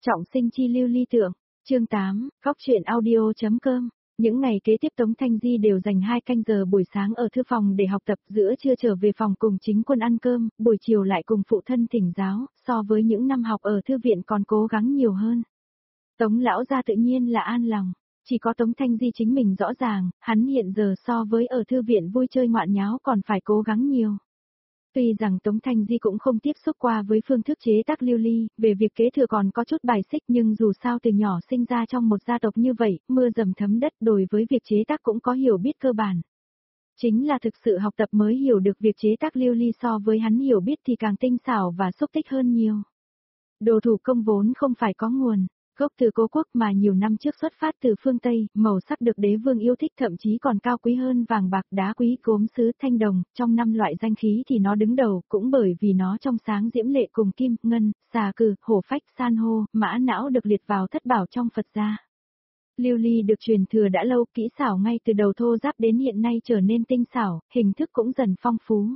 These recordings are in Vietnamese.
Trọng sinh chi lưu ly tượng, chương 8, góc truyện audio.com. Những ngày kế tiếp Tống Thanh Di đều dành 2 canh giờ buổi sáng ở thư phòng để học tập, giữa trưa trở về phòng cùng chính quân ăn cơm, buổi chiều lại cùng phụ thân thỉnh giáo, so với những năm học ở thư viện còn cố gắng nhiều hơn. Tống lão gia tự nhiên là an lòng, chỉ có Tống Thanh Di chính mình rõ ràng, hắn hiện giờ so với ở thư viện vui chơi ngoạn nháo còn phải cố gắng nhiều. Tuy rằng Tống Thanh Di cũng không tiếp xúc qua với phương thức chế tác lưu ly, về việc kế thừa còn có chút bài xích, nhưng dù sao từ nhỏ sinh ra trong một gia tộc như vậy, mưa dầm thấm đất, đối với việc chế tác cũng có hiểu biết cơ bản. Chính là thực sự học tập mới hiểu được việc chế tác lưu ly, so với hắn hiểu biết thì càng tinh xảo và xúc tích hơn nhiều. Đồ thủ công vốn không phải có nguồn gốc từ cố quốc mà nhiều năm trước xuất phát từ phương Tây, màu sắc được đế vương yêu thích, thậm chí còn cao quý hơn vàng bạc, đá quý, gốm sứ, thanh đồng, trong 5 loại danh khí thì nó đứng đầu, cũng bởi vì nó trong sáng diễm lệ cùng kim, ngân, xà cừ, hổ phách, san hô, mã não được liệt vào thất bảo trong Phật gia. Lưu ly được truyền thừa đã lâu, kỹ xảo ngay từ đầu thô ráp đến hiện nay trở nên tinh xảo, hình thức cũng dần phong phú.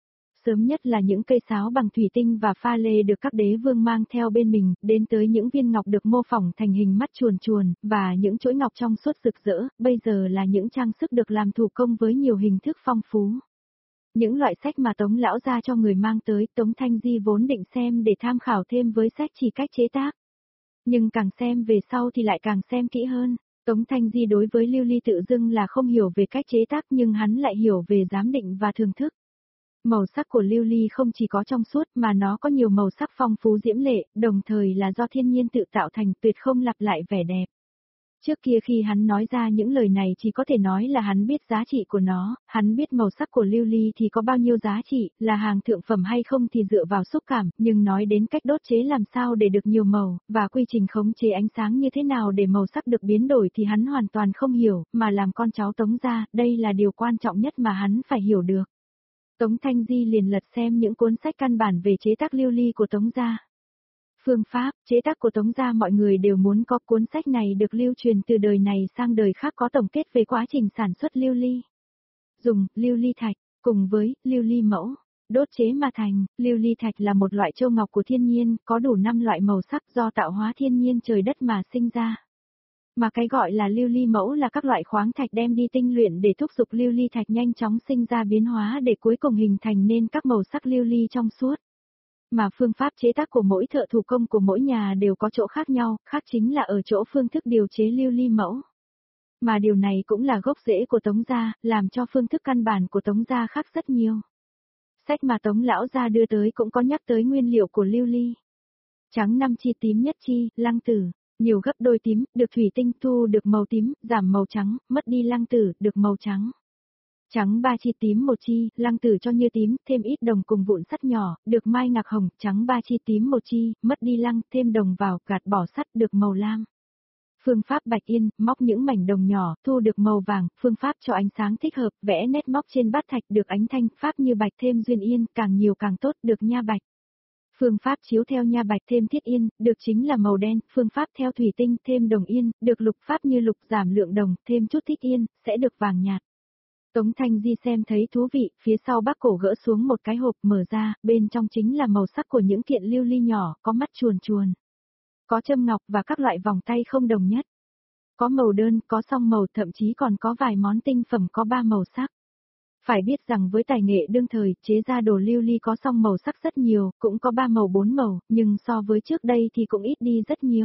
Sớm nhất là những cây sáo bằng thủy tinh và pha lê được các đế vương mang theo bên mình, đến tới những viên ngọc được mô phỏng thành hình mắt chuồn chuồn, và những chuỗi ngọc trong suốt rực rỡ, bây giờ là những trang sức được làm thủ công với nhiều hình thức phong phú. Những loại sách mà Tống lão gia cho người mang tới, Tống Thanh Di vốn định xem để tham khảo thêm với sách chỉ cách chế tác. Nhưng càng xem về sau thì lại càng xem kỹ hơn. Tống Thanh Di đối với lưu ly tự dưng là không hiểu về cách chế tác, nhưng hắn lại hiểu về giám định và thưởng thức. Màu sắc của lưu ly không chỉ có trong suốt mà nó có nhiều màu sắc phong phú diễm lệ, đồng thời là do thiên nhiên tự tạo thành, tuyệt không lặp lại vẻ đẹp. Trước kia khi hắn nói ra những lời này chỉ có thể nói là hắn biết giá trị của nó, hắn biết màu sắc của lưu ly thì có bao nhiêu giá trị, là hàng thượng phẩm hay không thì dựa vào xúc cảm, nhưng nói đến cách đốt chế làm sao để được nhiều màu, và quy trình khống chế ánh sáng như thế nào để màu sắc được biến đổi thì hắn hoàn toàn không hiểu, mà làm con cháu Tống gia, đây là điều quan trọng nhất mà hắn phải hiểu được. Tống Thanh Di liền lật xem những cuốn sách căn bản về chế tác lưu ly của Tống gia. Phương pháp, chế tác của Tống gia mọi người đều muốn có, cuốn sách này được lưu truyền từ đời này sang đời khác, có tổng kết về quá trình sản xuất lưu ly. Dùng, lưu ly thạch, cùng với, lưu ly mẫu, đốt chế mà thành, lưu ly thạch là một loại châu ngọc của thiên nhiên, có đủ 5 loại màu sắc do tạo hóa thiên nhiên trời đất mà sinh ra. Mà cái gọi là lưu ly mẫu là các loại khoáng thạch đem đi tinh luyện để thúc giục lưu ly thạch nhanh chóng sinh ra biến hóa để cuối cùng hình thành nên các màu sắc lưu ly trong suốt. Mà phương pháp chế tác của mỗi thợ thủ công của mỗi nhà đều có chỗ khác nhau, khác chính là ở chỗ phương thức điều chế lưu ly mẫu. Mà điều này cũng là gốc rễ của Tống gia, làm cho phương thức căn bản của Tống gia khác rất nhiều. Sách mà Tống lão gia đưa tới cũng có nhắc tới nguyên liệu của lưu ly. Trắng 5 chi, tím nhất chi, lăng tử. Nhiều gấp đôi tím, được thủy tinh, thu được màu tím, giảm màu trắng, mất đi lăng tử, được màu trắng. Trắng 3 chi, tím 1 chi, lăng tử cho như tím, thêm ít đồng cùng vụn sắt nhỏ, được mai ngạc hồng, trắng 3 chi, tím 1 chi, mất đi lăng, thêm đồng vào, gạt bỏ sắt, được màu lam. Phương pháp bạch yên, móc những mảnh đồng nhỏ, thu được màu vàng, phương pháp cho ánh sáng thích hợp, vẽ nét móc trên bát thạch, được ánh thanh, pháp như bạch thêm duyên yên, càng nhiều càng tốt, được nha bạch. Phương pháp chiếu theo nha bạch thêm thiết yên, được chính là màu đen, phương pháp theo thủy tinh thêm đồng yên, được lục pháp như lục giảm lượng đồng, thêm chút thích yên, sẽ được vàng nhạt. Tống Thanh Di xem thấy thú vị, phía sau bác cổ gỡ xuống một cái hộp mở ra, bên trong chính là màu sắc của những kiện lưu ly nhỏ, có mắt chuồn chuồn. Có châm ngọc và các loại vòng tay không đồng nhất. Có màu đơn, có song màu, thậm chí còn có vài món tinh phẩm có 3 màu sắc. Phải biết rằng với tài nghệ đương thời, chế ra đồ lưu ly có song màu sắc rất nhiều, cũng có 3 màu 4 màu, nhưng so với trước đây thì cũng ít đi rất nhiều.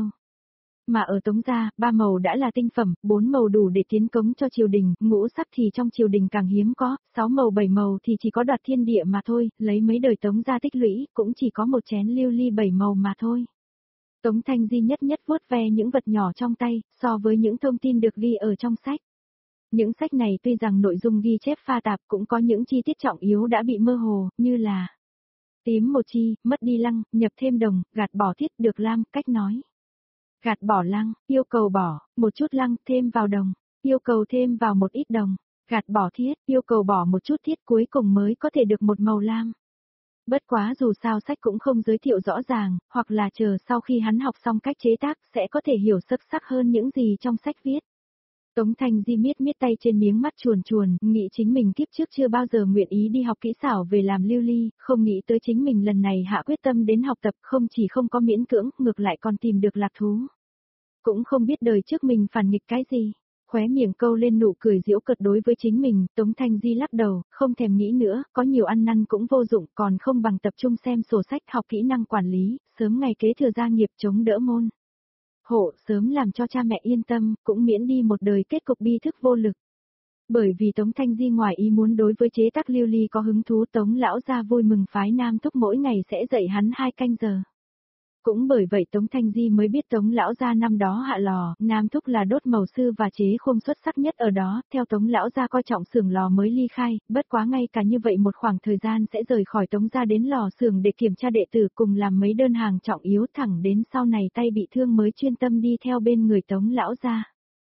Mà ở Tống gia, 3 màu đã là tinh phẩm, 4 màu đủ để tiến cống cho triều đình, ngũ sắc thì trong triều đình càng hiếm có, 6 màu 7 màu thì chỉ có đoạt thiên địa mà thôi, lấy mấy đời Tống gia tích lũy, cũng chỉ có một chén lưu ly 7 màu mà thôi. Tống Thanh Di nhất vuốt ve những vật nhỏ trong tay, so với những thông tin được ghi ở trong sách. Những sách này tuy rằng nội dung ghi chép pha tạp, cũng có những chi tiết trọng yếu đã bị mơ hồ, như là tím 1 chi, mất đi lăng, nhập thêm đồng, gạt bỏ thiết, được lam, cách nói. Gạt bỏ lăng, yêu cầu bỏ, một chút lăng, thêm vào đồng, yêu cầu thêm vào một ít đồng, gạt bỏ thiết, yêu cầu bỏ một chút thiết, cuối cùng mới có thể được một màu lam. Bất quá dù sao sách cũng không giới thiệu rõ ràng, hoặc là chờ sau khi hắn học xong cách chế tác sẽ có thể hiểu sâu sắc hơn những gì trong sách viết. Tống Thanh Di miết miết tay trên miếng mắt chuồn chuồn, nghĩ chính mình kiếp trước chưa bao giờ nguyện ý đi học kỹ xảo về làm lưu ly, không nghĩ tới chính mình lần này hạ quyết tâm đến học tập, không chỉ không có miễn cưỡng, ngược lại còn tìm được lạc thú. Cũng không biết đời trước mình phản nghịch cái gì. Khóe miệng câu lên nụ cười giễu cợt đối với chính mình, Tống Thanh Di lắc đầu, không thèm nghĩ nữa, có nhiều ăn năn cũng vô dụng, còn không bằng tập trung xem sổ sách học kỹ năng quản lý, sớm ngày kế thừa gia nghiệp chống đỡ môn hộ, sớm làm cho cha mẹ yên tâm, cũng miễn đi một đời kết cục bi thức vô lực. Bởi vì Tống Thanh Di ngoài ý muốn đối với chế tác lưu ly có hứng thú, Tống lão gia vui mừng phái Nam Thúc mỗi ngày sẽ dạy hắn 2 canh giờ. Cũng bởi vậy Tống Thanh Di mới biết Tống lão gia năm đó hạ lò, Nam Thúc là đốt màu sư và chế khung xuất sắc nhất ở đó, theo Tống lão gia coi trọng xưởng lò mới ly khai, bất quá ngay cả như vậy một khoảng thời gian sẽ rời khỏi Tống gia đến lò xưởng để kiểm tra đệ tử cùng làm mấy đơn hàng trọng yếu, thẳng đến sau này tay bị thương mới chuyên tâm đi theo bên người Tống lão gia.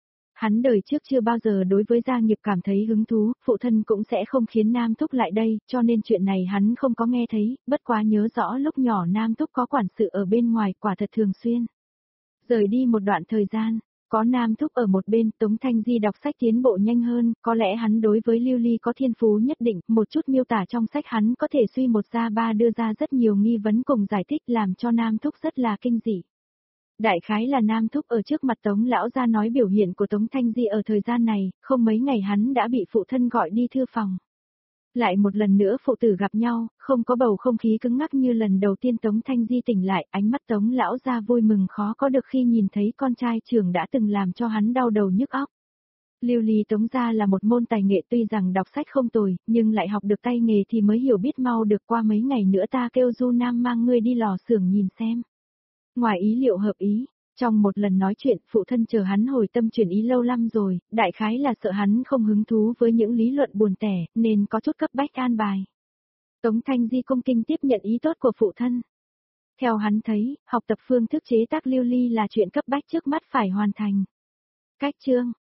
Hắn đời trước chưa bao giờ đối với gia nghiệp cảm thấy hứng thú, phụ thân cũng sẽ không khiến Nam Thúc lại đây, cho nên chuyện này hắn không có nghe thấy, bất quá nhớ rõ lúc nhỏ Nam Thúc có quản sự ở bên ngoài quả thật thường xuyên. Rời đi một đoạn thời gian, có Nam Thúc ở một bên, Tống Thanh Di đọc sách tiến bộ nhanh hơn, có lẽ hắn đối với lưu ly có thiên phú nhất định, một chút miêu tả trong sách hắn có thể suy một ra ba đưa ra rất nhiều nghi vấn cùng giải thích làm cho Nam Thúc rất là kinh dị. Đại khái là Nam Thúc ở trước mặt Tống lão gia nói biểu hiện của Tống Thanh Di ở thời gian này, không mấy ngày hắn đã bị phụ thân gọi đi thư phòng. Lại một lần nữa phụ tử gặp nhau, không có bầu không khí cứng ngắc như lần đầu tiên Tống Thanh Di tỉnh lại, ánh mắt Tống lão gia vui mừng khó có được khi nhìn thấy con trai trưởng đã từng làm cho hắn đau đầu nhức óc. Lưu ly Tống gia là một môn tài nghệ, tuy rằng đọc sách không tồi, nhưng lại học được tay nghề thì mới hiểu biết mau được, qua mấy ngày nữa ta kêu Du Nam mang ngươi đi lò xưởng nhìn xem. Ngoài ý liệu hợp ý, trong một lần nói chuyện, phụ thân chờ hắn hồi tâm chuyển ý lâu lắm rồi, đại khái là sợ hắn không hứng thú với những lý luận buồn tẻ, nên có chút cấp bách an bài. Tống Thanh Di cung kinh tiếp nhận ý tốt của phụ thân. Theo hắn thấy, học tập phương thức chế tác lưu ly là chuyện cấp bách trước mắt phải hoàn thành. Cách chương